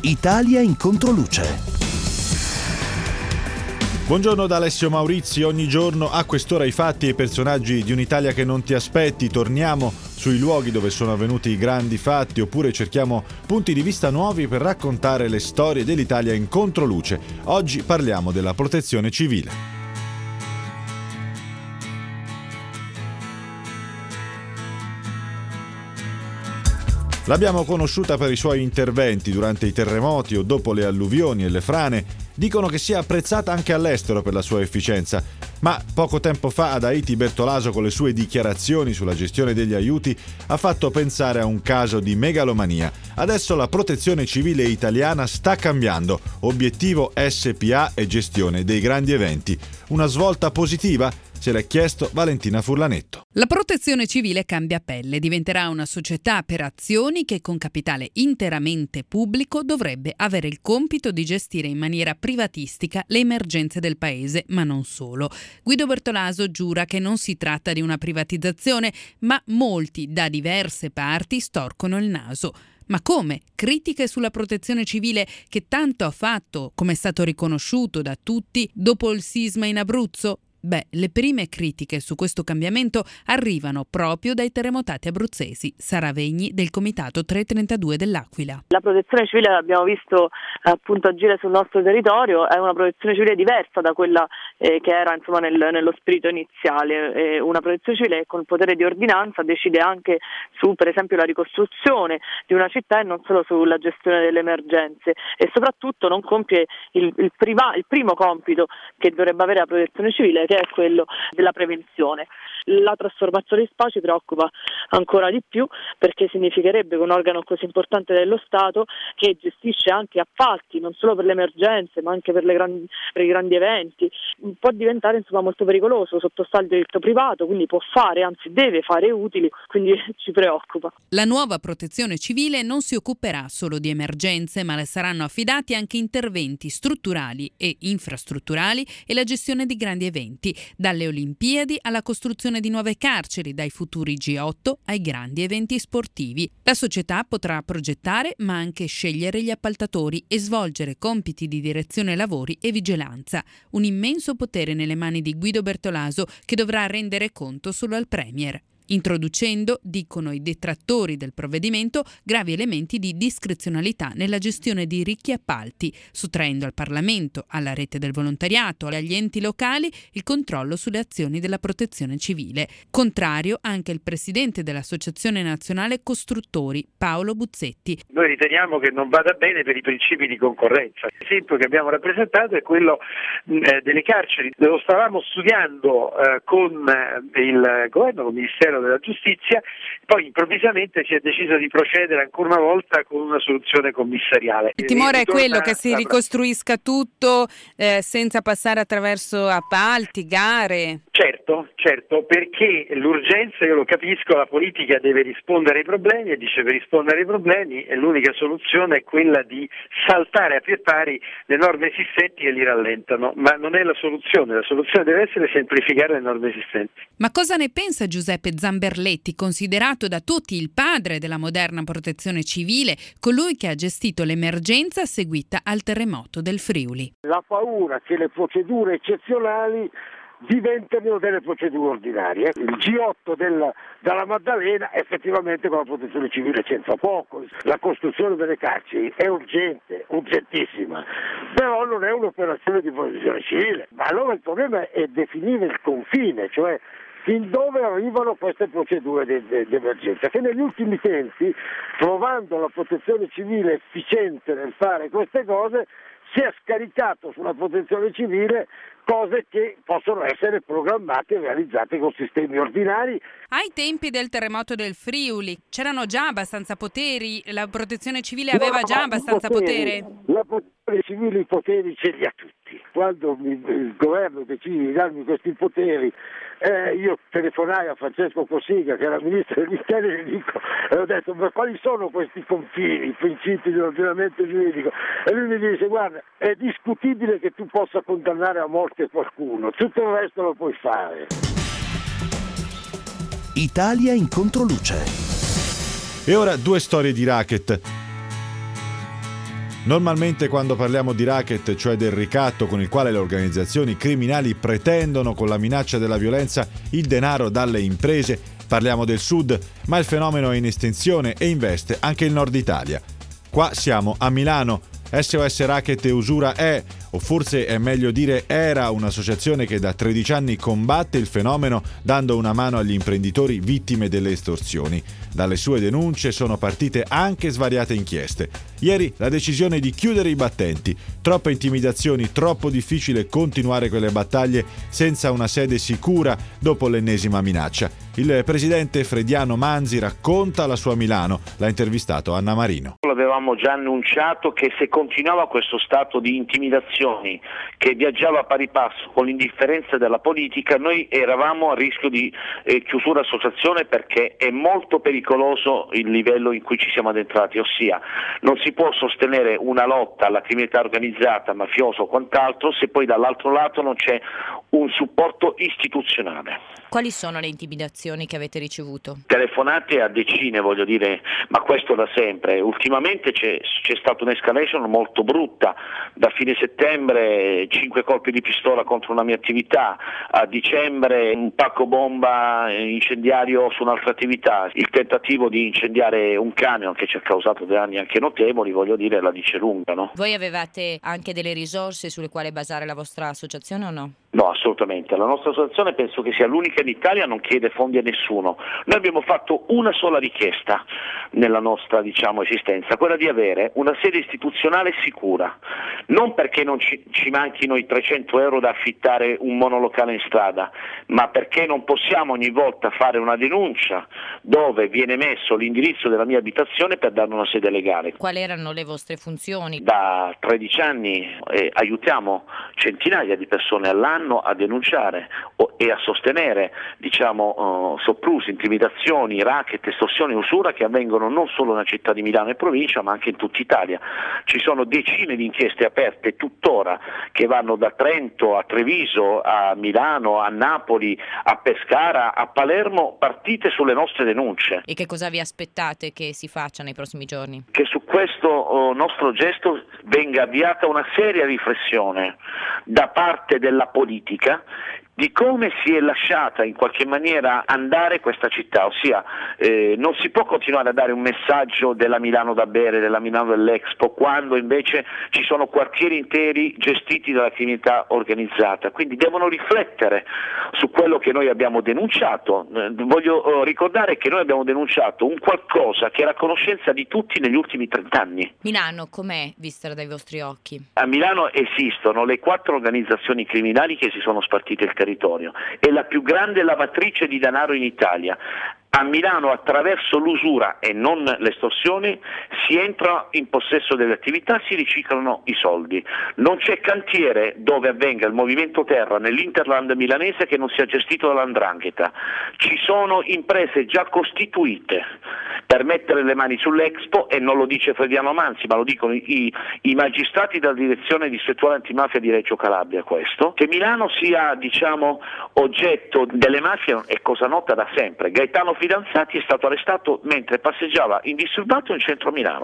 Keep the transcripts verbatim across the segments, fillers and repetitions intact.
Italia in controluce. Buongiorno da Alessio Maurizi. Ogni giorno a quest'ora i fatti e i personaggi di un'Italia che non ti aspetti. Torniamo sui luoghi dove sono avvenuti i grandi fatti oppure cerchiamo punti di vista nuovi per raccontare le storie dell'Italia in controluce. Oggi parliamo della Protezione Civile. L'abbiamo conosciuta per i suoi interventi durante i terremoti o dopo le alluvioni e le frane. Dicono che sia apprezzata anche all'estero per la sua efficienza. Ma poco tempo fa ad Haiti Bertolaso, con le sue dichiarazioni sulla gestione degli aiuti, ha fatto pensare a un caso di megalomania. Adesso la Protezione Civile italiana sta cambiando. Obiettivo S P A e gestione dei grandi eventi. Una svolta positiva? Se l'è chiesto Valentina Furlanetto. La Protezione Civile cambia pelle, diventerà una società per azioni che con capitale interamente pubblico dovrebbe avere il compito di gestire in maniera privatistica le emergenze del paese, ma non solo. Guido Bertolaso giura che non si tratta di una privatizzazione, ma molti da diverse parti storcono il naso. Ma come? Critiche sulla Protezione Civile che tanto ha fatto, come è stato riconosciuto da tutti, dopo il sisma in Abruzzo? Beh, le prime critiche su questo cambiamento arrivano proprio dai terremotati abruzzesi. Sara Vegni del Comitato trecentotrentadue dell'Aquila. La Protezione Civile, l'abbiamo visto appunto agire sul nostro territorio, è una Protezione Civile diversa da quella eh, che era insomma nel, nello spirito iniziale. Eh, una Protezione Civile con il potere di ordinanza decide anche su, per esempio, la ricostruzione di una città e non solo sulla gestione delle emergenze, e soprattutto non compie il, il, prima, il primo compito che dovrebbe avere la Protezione Civile, che è quello della prevenzione. La trasformazione di S P A ci preoccupa ancora di più, perché significherebbe che un organo così importante dello Stato, che gestisce anche appalti non solo per le emergenze ma anche per, le grandi, per i grandi eventi, può diventare insomma molto pericoloso, sottostà al diritto privato, quindi può fare, anzi deve fare utili, quindi ci preoccupa. La nuova Protezione Civile non si occuperà solo di emergenze, ma le saranno affidati anche interventi strutturali e infrastrutturali e la gestione di grandi eventi, dalle Olimpiadi alla costruzione di nuove carceri, dai futuri G otto ai grandi eventi sportivi. La società potrà progettare ma anche scegliere gli appaltatori e svolgere compiti di direzione lavori e vigilanza. Un immenso potere nelle mani di Guido Bertolaso, che dovrà rendere conto solo al Premier, introducendo, dicono i detrattori del provvedimento, gravi elementi di discrezionalità nella gestione di ricchi appalti, sottraendo al Parlamento, alla rete del volontariato e agli enti locali il controllo sulle azioni della Protezione Civile. Contrario anche il presidente dell'Associazione Nazionale Costruttori, Paolo Buzzetti. Noi riteniamo che non vada bene per i principi di concorrenza. L'esempio che abbiamo rappresentato è quello eh, delle carceri. Lo stavamo studiando eh, con eh, il governo, con il Ministero della Giustizia, poi improvvisamente si è deciso di procedere ancora una volta con una soluzione commissariale. Il timore è quello che si ricostruisca tutto eh, senza passare attraverso appalti, gare. Certo, certo, perché l'urgenza, io lo capisco, la politica deve rispondere ai problemi e dice per rispondere ai problemi e l'unica soluzione è quella di saltare a pie pari le norme esistenti che li rallentano, ma non è la soluzione, la soluzione deve essere semplificare le norme esistenti. Ma cosa ne pensa Giuseppe Zamberletti, considerato da tutti il padre della moderna Protezione Civile, colui che ha gestito l'emergenza seguita al terremoto del Friuli? La paura che le procedure eccezionali diventano delle procedure ordinarie. Il G otto della, della Maddalena effettivamente con la Protezione Civile c'entra poco. La costruzione delle carceri è urgente, urgentissima, però non è un'operazione di Protezione Civile. Ma allora il problema è definire il confine, cioè fin dove arrivano queste procedure di, di, di emergenza, che negli ultimi tempi, trovando la Protezione Civile efficiente nel fare queste cose, si è scaricato sulla Protezione Civile cose che possono essere programmate e realizzate con sistemi ordinari. Ai tempi del terremoto del Friuli c'erano già abbastanza poteri? La Protezione Civile aveva no, già abbastanza poteri, potere? La Protezione Civile i poteri ce li ha tutti. Quando mi, il governo decide di darmi questi poteri, eh, io telefonai a Francesco Cossiga, che era ministro degli interni, e gli dico, e ho detto, ma quali sono questi confini, i principi dell'ordinamento giuridico? E lui mi dice, guarda, è discutibile che tu possa condannare a morte qualcuno, tutto il resto lo puoi fare. Italia in controluce. E ora due storie di racket. Normalmente quando parliamo di racket, cioè del ricatto con il quale le organizzazioni criminali pretendono con la minaccia della violenza il denaro dalle imprese, parliamo del sud, ma il fenomeno è in estensione e investe anche il nord Italia. Qua siamo a Milano. S O S Racket e Usura è, o forse è meglio dire era, un'associazione che da tredici anni combatte il fenomeno dando una mano agli imprenditori vittime delle estorsioni. Dalle sue denunce sono partite anche svariate inchieste. Ieri la decisione di chiudere i battenti. Troppe intimidazioni, troppo difficile continuare quelle battaglie senza una sede sicura dopo l'ennesima minaccia. Il presidente Frediano Manzi racconta la sua Milano. L'ha intervistato Anna Marino. Avevamo già annunciato che se continuava questo stato di intimidazioni che viaggiava a pari passo con l'indifferenza della politica, noi eravamo a rischio di eh, chiusura associazione, perché è molto pericoloso il livello in cui ci siamo addentrati, ossia non si può sostenere una lotta alla criminalità organizzata, mafiosa o quant'altro se poi dall'altro lato non c'è un supporto istituzionale. Quali sono le intimidazioni che avete ricevuto? Telefonate a decine, voglio dire, ma questo da sempre. Ultimamente c'è, c'è stata un'escalation molto brutta. Da fine settembre cinque colpi di pistola contro una mia attività, a dicembre un pacco bomba incendiario su un'altra attività, il tentativo di incendiare un camion che ci ha causato danni anche notevoli, voglio dire, la dice lunga, no? Voi avevate anche delle risorse sulle quali basare la vostra associazione o no? No, assolutamente. La nostra associazione penso che sia l'unica in Italia, non chiede fondi a nessuno. Noi abbiamo fatto una sola richiesta nella nostra, diciamo, esistenza, quella di avere una sede istituzionale sicura, non perché non ci, ci manchino i trecento euro da affittare un monolocale in strada, ma perché non possiamo ogni volta fare una denuncia dove viene messo l'indirizzo della mia abitazione per darne una sede legale. Quali erano le vostre funzioni? Da tredici anni eh, aiutiamo centinaia di persone all'anno a denunciare o, e a sostenere, diciamo, uh, soprusi, intimidazioni, racket, estorsioni e usura che avvengono non solo nella città di Milano e provincia, ma anche in tutta Italia. Ci sono decine di inchieste aperte tuttora che vanno da Trento a Treviso, a Milano, a Napoli, a Pescara, a Palermo, partite sulle nostre denunce. E che cosa vi aspettate che si faccia nei prossimi giorni? Che su questo uh, nostro gesto venga avviata una seria riflessione da parte della politica di come si è lasciata in qualche maniera andare questa città, ossia eh, non si può continuare a dare un messaggio della Milano da bere, della Milano dell'Expo, quando invece ci sono quartieri interi gestiti dalla criminalità organizzata, quindi devono riflettere su quello che noi abbiamo denunciato. Eh, voglio eh, ricordare che noi abbiamo denunciato un qualcosa che era a conoscenza di tutti negli ultimi trent'anni. Milano com'è vista dai vostri occhi? A Milano esistono le quattro organizzazioni criminali che si sono spartite il territorio. È la più grande lavatrice di denaro in Italia. A Milano, attraverso l'usura e non l'estorsione, si entra in possesso delle attività, si riciclano i soldi. Non c'è cantiere dove avvenga il movimento terra nell'Interland milanese che non sia gestito dall'Andrangheta. Ci sono imprese già costituite per mettere le mani sull'Expo, e non lo dice Frediano Manzi, ma lo dicono i, i magistrati della direzione distrettuale antimafia di Reggio Calabria. Questo, che Milano sia, diciamo, oggetto delle mafie è cosa nota da sempre. Gaetano Fidanzati è stato arrestato mentre passeggiava indisturbato in centro a Milano.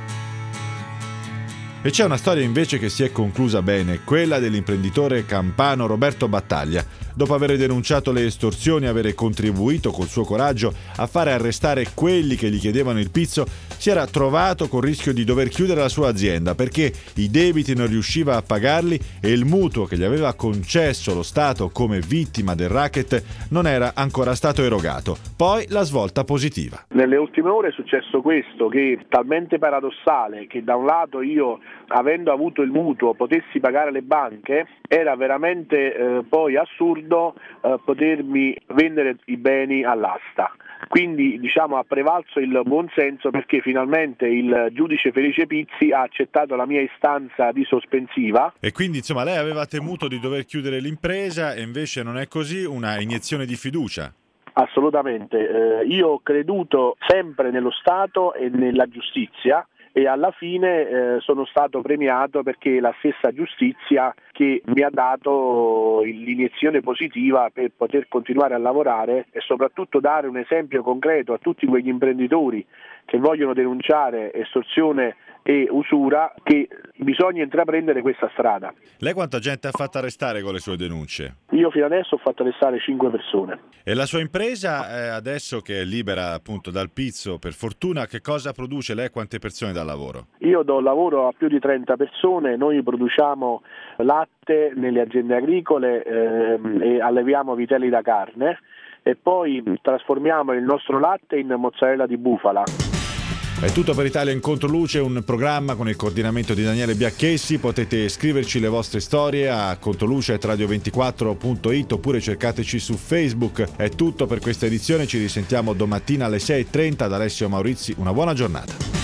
E c'è una storia invece che si è conclusa bene, quella dell'imprenditore campano Roberto Battaglia. Dopo aver denunciato le estorsioni e avere contribuito col suo coraggio a fare arrestare quelli che gli chiedevano il pizzo, si era trovato col rischio di dover chiudere la sua azienda perché i debiti non riusciva a pagarli e il mutuo che gli aveva concesso lo Stato come vittima del racket non era ancora stato erogato. Poi la svolta positiva. Nelle ultime ore è successo questo, che è talmente paradossale che da un lato io, avendo avuto il mutuo, potessi pagare le banche, era veramente eh, poi assurdo eh, potermi vendere i beni all'asta. Quindi, diciamo, ha prevalso il buonsenso, perché finalmente il giudice Felice Pizzi ha accettato la mia istanza di sospensiva. E quindi, insomma, lei aveva temuto di dover chiudere l'impresa e invece non è così, una iniezione di fiducia? Assolutamente, eh, io ho creduto sempre nello Stato e nella giustizia, e alla fine eh, sono stato premiato perché è la stessa giustizia che mi ha dato l'iniezione positiva per poter continuare a lavorare e soprattutto dare un esempio concreto a tutti quegli imprenditori che vogliono denunciare estorsione e usura che bisogna intraprendere questa strada. Lei quanta gente ha fatto arrestare con le sue denunce? Io fino adesso ho fatto arrestare cinque persone. E la sua impresa, eh, adesso che è libera appunto dal pizzo, per fortuna, che cosa produce lei e quante persone dà lavoro? Io do lavoro a più di trenta persone, noi produciamo latte nelle aziende agricole ehm, e alleviamo vitelli da carne e poi trasformiamo il nostro latte in mozzarella di bufala. È tutto per Italia in Controluce, un programma con il coordinamento di Daniele Biacchessi. Potete scriverci le vostre storie a controluce chiocciola radio ventiquattro punto it oppure cercateci su Facebook. È tutto per questa edizione, ci risentiamo domattina alle sei e trenta da Alessio Maurizi. Una buona giornata.